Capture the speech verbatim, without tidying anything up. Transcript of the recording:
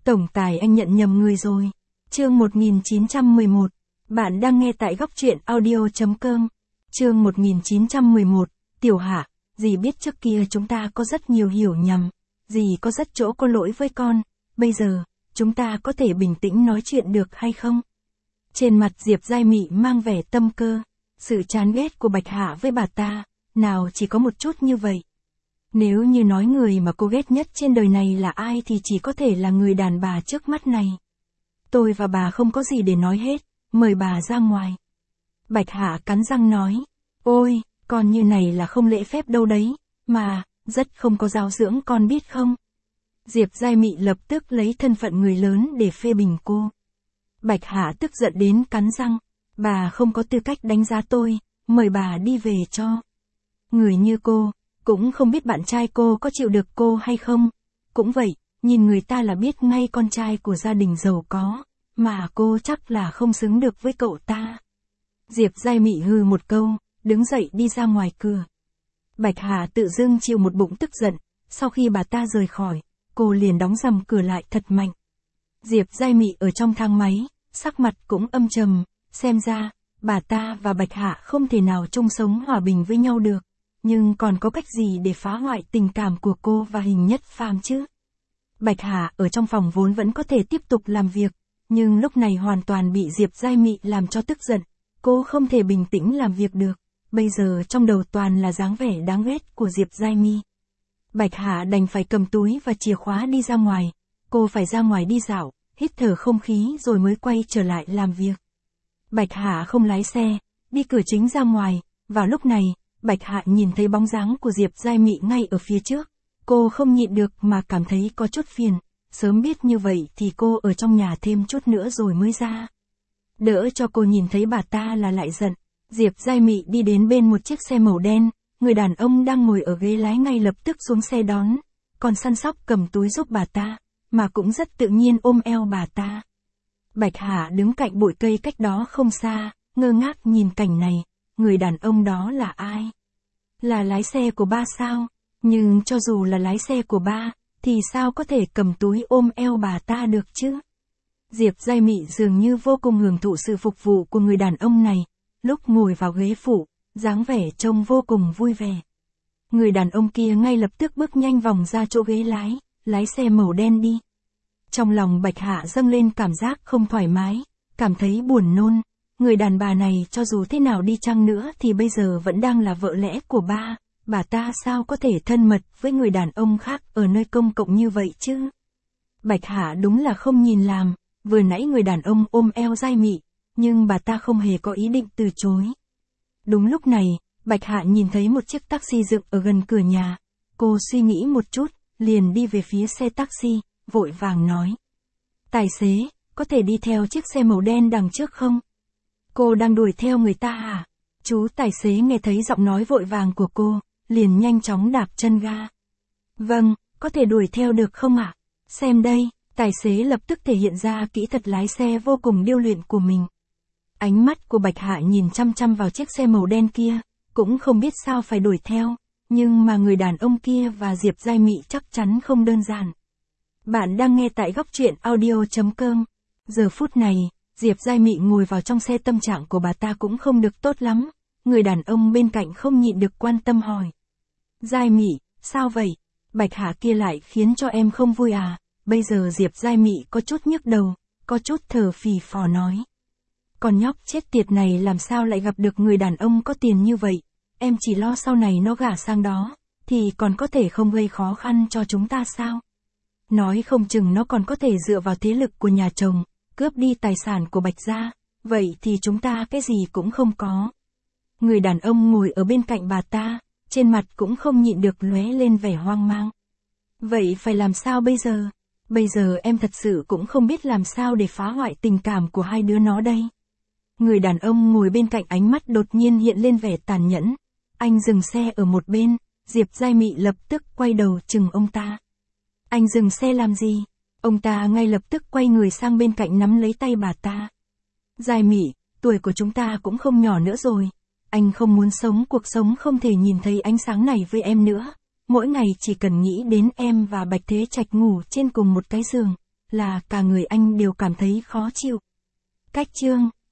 Tổng tài anh nhận nhầm người rồi. Chương một nghìn chín trăm mười một. Bạn đang nghe tại góc truyện audio.com. Chương một nghìn chín trăm mười một. Tiểu Hạ, dì biết trước kia chúng ta có rất nhiều hiểu nhầm. Dì có rất chỗ có lỗi với con. Bây giờ, chúng ta có thể bình tĩnh nói chuyện được hay không? Trên mặt Diệp Giai Mị mang vẻ tâm cơ. Sự chán ghét của Bạch Hạ với bà ta, nào chỉ có một chút như vậy. Nếu như nói người mà cô ghét nhất trên đời này là ai thì chỉ có thể là người đàn bà trước mắt này. Tôi và bà không có gì để nói hết, mời bà ra ngoài. Bạch Hạ cắn răng nói, ôi, con như này là không lễ phép đâu đấy, mà, rất không có giáo dưỡng con biết không? Diệp Giai Mị lập tức lấy thân phận người lớn để phê bình cô. Bạch Hạ tức giận đến cắn răng, bà không có tư cách đánh giá tôi, mời bà đi về cho. Người như cô, cũng không biết bạn trai cô có chịu được cô hay không. Cũng vậy, nhìn người ta là biết ngay con trai của gia đình giàu có, mà cô chắc là không xứng được với cậu ta. Diệp Giai Mị hừ một câu, đứng dậy đi ra ngoài cửa. Bạch Hà tự dưng chịu một bụng tức giận, sau khi bà ta rời khỏi, cô liền đóng rầm cửa lại thật mạnh. Diệp Giai Mị ở trong thang máy, sắc mặt cũng âm trầm, xem ra, bà ta và Bạch Hạ không thể nào chung sống hòa bình với nhau được. Nhưng còn có cách gì để phá hoại tình cảm của cô và Hình Nhất Phàm chứ? Bạch Hạ ở trong phòng vốn vẫn có thể tiếp tục làm việc, nhưng lúc này hoàn toàn bị Diệp Giai Mị làm cho tức giận. Cô không thể bình tĩnh làm việc được, bây giờ trong đầu toàn là dáng vẻ đáng ghét của Diệp Giai Mị. Bạch Hạ đành phải cầm túi và chìa khóa đi ra ngoài, cô phải ra ngoài đi dạo, hít thở không khí rồi mới quay trở lại làm việc. Bạch Hạ không lái xe, đi cửa chính ra ngoài, vào lúc này, Bạch Hạ nhìn thấy bóng dáng của Diệp Giai Mị ngay ở phía trước, cô không nhịn được mà cảm thấy có chút phiền, sớm biết như vậy thì cô ở trong nhà thêm chút nữa rồi mới ra. Đỡ cho cô nhìn thấy bà ta là lại giận, Diệp Giai Mị đi đến bên một chiếc xe màu đen, người đàn ông đang ngồi ở ghế lái ngay lập tức xuống xe đón, còn săn sóc cầm túi giúp bà ta, mà cũng rất tự nhiên ôm eo bà ta. Bạch Hạ đứng cạnh bụi cây cách đó không xa, ngơ ngác nhìn cảnh này, người đàn ông đó là ai? Là lái xe của ba sao? Nhưng cho dù là lái xe của ba, thì sao có thể cầm túi ôm eo bà ta được chứ? Diệp Giai Mị dường như vô cùng hưởng thụ sự phục vụ của người đàn ông này, lúc ngồi vào ghế phụ, dáng vẻ trông vô cùng vui vẻ. Người đàn ông kia ngay lập tức bước nhanh vòng ra chỗ ghế lái, lái xe màu đen đi. Trong lòng Bạch Hạ dâng lên cảm giác không thoải mái, cảm thấy buồn nôn. Người đàn bà này cho dù thế nào đi chăng nữa thì bây giờ vẫn đang là vợ lẽ của ba, bà ta sao có thể thân mật với người đàn ông khác ở nơi công cộng như vậy chứ? Bạch Hạ đúng là không nhìn làm, vừa nãy người đàn ông ôm eo Giai Mị, nhưng bà ta không hề có ý định từ chối. Đúng lúc này, Bạch Hạ nhìn thấy một chiếc taxi dựng ở gần cửa nhà, cô suy nghĩ một chút, liền đi về phía xe taxi, vội vàng nói. Tài xế, có thể đi theo chiếc xe màu đen đằng trước không? Cô đang đuổi theo người ta à? Chú tài xế nghe thấy giọng nói vội vàng của cô, liền nhanh chóng đạp chân ga. Vâng, có thể đuổi theo được không ạ? À? Xem đây, tài xế lập tức thể hiện ra kỹ thuật lái xe vô cùng điêu luyện của mình. Ánh mắt của Bạch Hạ nhìn chăm chăm vào chiếc xe màu đen kia, cũng không biết sao phải đuổi theo, nhưng mà người đàn ông kia và Diệp Giai Mị chắc chắn không đơn giản. Bạn đang nghe tại góc truyện audio.com. Giờ phút này, Diệp Giai Mị ngồi vào trong xe, tâm trạng của bà ta cũng không được tốt lắm. Người đàn ông bên cạnh không nhịn được quan tâm hỏi. Giai Mị, sao vậy? Bạch Hạ kia lại khiến cho em không vui à? Bây giờ Diệp Giai Mị có chút nhức đầu, có chút thở phì phò nói. Con nhóc chết tiệt này làm sao lại gặp được người đàn ông có tiền như vậy? Em chỉ lo sau này nó gả sang đó, thì còn có thể không gây khó khăn cho chúng ta sao? Nói không chừng nó còn có thể dựa vào thế lực của nhà chồng, cướp đi tài sản của Bạch gia, vậy thì chúng ta cái gì cũng không có. Người đàn ông ngồi ở bên cạnh bà ta, trên mặt cũng không nhịn được lóe lên vẻ hoang mang. Vậy phải làm sao bây giờ? Bây giờ em thật sự cũng không biết làm sao để phá hoại tình cảm của hai đứa nó đây. Người đàn ông ngồi bên cạnh ánh mắt đột nhiên hiện lên vẻ tàn nhẫn. Anh dừng xe ở một bên, Diệp Giai Mị lập tức quay đầu chừng ông ta. Anh dừng xe làm gì? Ông ta ngay lập tức quay người sang bên cạnh nắm lấy tay bà ta. Giai Mị, tuổi của chúng ta cũng không nhỏ nữa rồi. Anh không muốn sống cuộc sống không thể nhìn thấy ánh sáng này với em nữa. Mỗi ngày chỉ cần nghĩ đến em và Bạch Thế Trạch ngủ trên cùng một cái giường, là cả người anh đều cảm thấy khó chịu. Cách chương